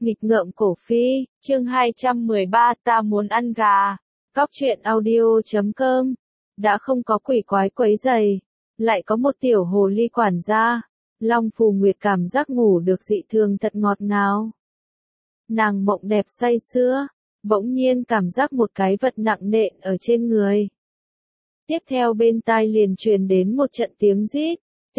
Nghịch ngợm cổ phi, chương 213 ta muốn ăn gà. Cóc truyện audio.com. Đã không có quỷ quái quấy rầy, lại có một tiểu hồ ly quản gia. Long Phù Nguyệt cảm giác ngủ được dị thường thật ngọt ngào. Nàng mộng đẹp say sưa, bỗng nhiên cảm giác một cái vật nặng nện ở trên người. Tiếp theo bên tai liền truyền đến một trận tiếng rít,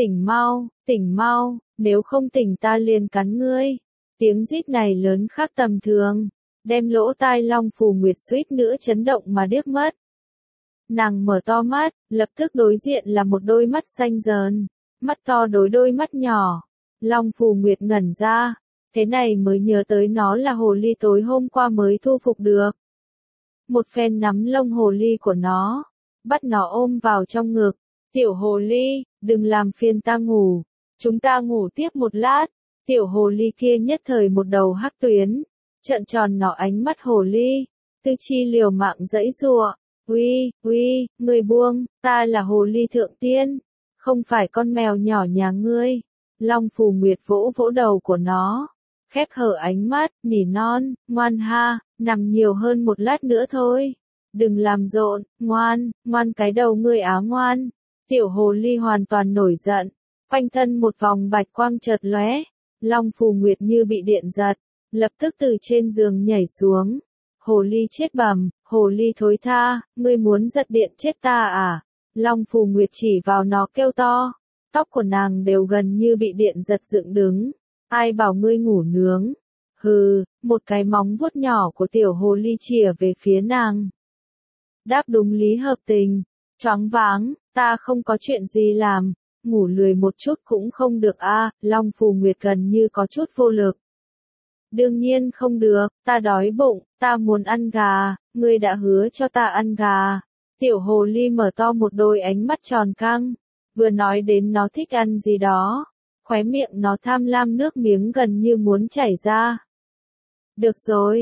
tỉnh mau, nếu không tỉnh ta liền cắn ngươi. Tiếng rít này lớn khác tầm thường, đem lỗ tai Long Phù Nguyệt suýt nữa chấn động mà điếc mất. Nàng mở to mắt, lập tức đối diện là một đôi mắt xanh dờn, mắt to đối đôi mắt nhỏ. Long Phù Nguyệt ngẩn ra, thế này mới nhớ tới nó là hồ ly tối hôm qua mới thu phục được. Một phen nắm lông hồ ly của nó, bắt nó ôm vào trong ngực. Tiểu hồ ly, đừng làm phiền ta ngủ, chúng ta ngủ tiếp một lát. Tiểu hồ ly kia nhất thời một đầu hắc tuyến, trợn tròn nó ánh mắt hồ ly, Tư Chi liều mạng giãy giụa, uy, ngươi buông, ta là hồ ly thượng tiên, không phải con mèo nhỏ nhà ngươi. Long Phù Nguyệt vỗ vỗ đầu của nó, khép hở ánh mắt, nỉ non, ngoan ha, nằm nhiều hơn một lát nữa thôi. Đừng làm rộn, ngoan cái đầu ngươi á ngoan. Tiểu hồ ly hoàn toàn nổi giận, quanh thân một vòng bạch quang chợt lóe. Long Phù Nguyệt như bị điện giật, lập tức từ trên giường nhảy xuống. Hồ ly chết bẩm, hồ ly thối tha, ngươi muốn giật điện chết ta à? Long Phù Nguyệt chỉ vào nó kêu to, tóc của nàng đều gần như bị điện giật dựng đứng. Ai bảo ngươi ngủ nướng? Hừ, một cái móng vuốt nhỏ của tiểu hồ ly chìa về phía nàng. Đáp đúng lý hợp tình, choáng váng, ta không có chuyện gì làm. Ngủ lười một chút cũng không được a. Long Phù Nguyệt gần như có chút vô lực. Đương nhiên không được, ta đói bụng, ta muốn ăn gà, ngươi đã hứa cho ta ăn gà. Tiểu hồ ly mở to một đôi ánh mắt tròn căng, vừa nói đến nó thích ăn gì đó, khóe miệng nó tham lam nước miếng gần như muốn chảy ra. Được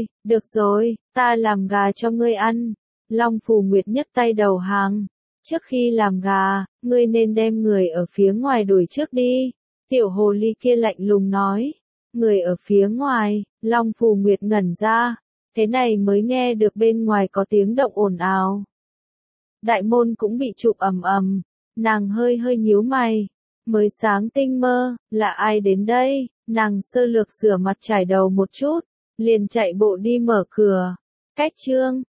rồi, ta làm gà cho ngươi ăn. Long Phù Nguyệt nhấc tay đầu hàng. Trước khi làm gà, ngươi nên đem người ở phía ngoài đuổi trước đi. Tiểu hồ ly kia lạnh lùng nói. Người ở phía ngoài, Long Phù Nguyệt ngẩn ra. Thế này mới nghe được bên ngoài có tiếng động ồn ào. Đại môn cũng bị chụp ầm, nàng hơi nhíu mày. Mới sáng tinh mơ, là ai đến đây? Nàng sơ lược rửa mặt chải đầu một chút, liền chạy bộ đi mở cửa. Cách chương